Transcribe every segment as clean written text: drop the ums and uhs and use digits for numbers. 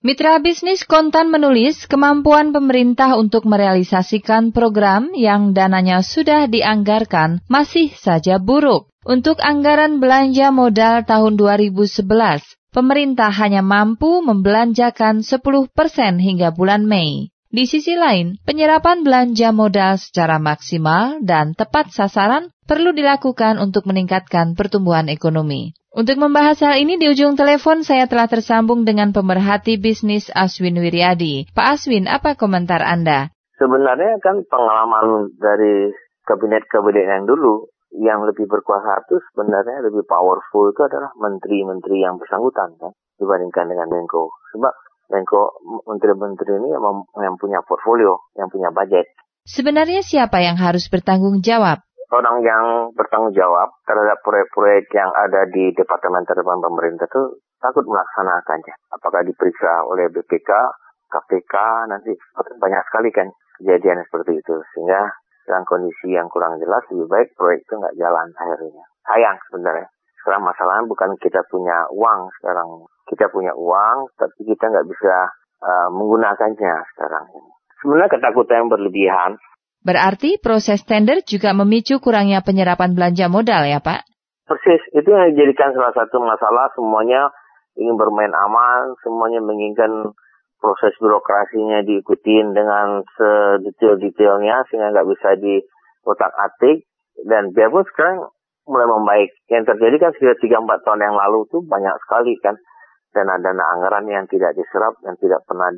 Mitra bisnis Kontan menulis kemampuan pemerintah untuk merealisasikan program yang dananya sudah dianggarkan masih saja buruk. Untuk anggaran belanja modal tahun 2011, pemerintah hanya mampu membelanjakan 10% hingga bulan Mei. Di sisi lain, penyerapan belanja modal secara maksimal dan tepat sasaran perlu dilakukan untuk meningkatkan pertumbuhan ekonomi. Untuk membahas hal ini di ujung telepon saya telah tersambung dengan pemerhati bisnis Aswin Wiryadi. Pak Aswin, apa komentar Anda? Sebenarnya kan pengalaman dari kabinet-kabinet yang dulu yang lebih berkuasa itu sebenarnya lebih powerful itu adalah menteri-menteri yang bersangkutan kan dibandingkan dengan Menko. Sebab Menko, menteri-menteri ini yang punya portfolio, yang punya budget. Sebenarnya siapa yang harus bertanggung jawab? Orang yang bertanggung jawab terhadap proyek-proyek yang ada di departemen-departemen pemerintah itu takut melaksanakannya. Apakah diperiksa oleh BPK, KPK, nanti banyak sekali kan kejadian seperti itu. Sehingga dalam kondisi yang kurang jelas, lebih baik proyek itu nggak jalan akhirnya. Sayang sebenarnya. Sekarang masalahnya bukan kita punya uang sekarang. Kita punya uang, tapi kita nggak bisa menggunakannya sekarang ini. Sebenarnya ketakutan yang berlebihan. Berarti proses tender juga memicu kurangnya penyerapan belanja modal ya Pak? Persis, itu yang dijadikan salah satu masalah. Semuanya ingin bermain aman, semuanya menginginkan proses birokrasinya diikutin dengan sedetail-detailnya sehingga nggak bisa diotak-atik. Dan biarpun sekarang mulai membaik. Yang terjadi kan sudah 3-4 tahun yang lalu itu banyak sekali kan dana-dana anggaran yang tidak diserap, yang tidak pernah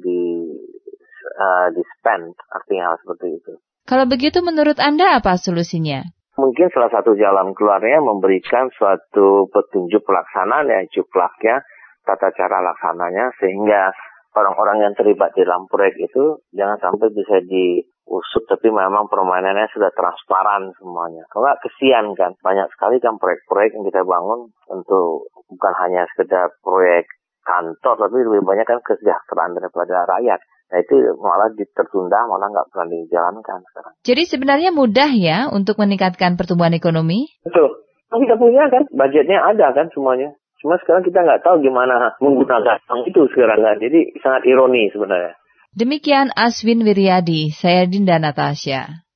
di-spend, artinya seperti itu. Kalau begitu menurut Anda apa solusinya? Mungkin salah satu jalan keluarnya memberikan suatu petunjuk pelaksanaan yang cuplaknya, tata cara laksananya, sehingga orang-orang yang terlibat dalam proyek itu jangan sampai bisa diusut, tapi memang permainannya sudah transparan semuanya. Kalau nggak kesian kan, banyak sekali kan proyek-proyek yang kita bangun untuk bukan hanya sekedar proyek kantor, tapi lebih banyak kan kesejahteraan daripada rakyat. Nah itu malah tertunda, malah nggak pernah dijalankan sekarang. Jadi sebenarnya mudah ya untuk meningkatkan pertumbuhan ekonomi? Betul. Kita punya kan, budgetnya ada kan semuanya. Cuma sekarang kita nggak tahu gimana menggunakan itu sekarang kan. Jadi sangat ironi sebenarnya. Demikian Aswin Wiryadi, saya Dinda Natasha.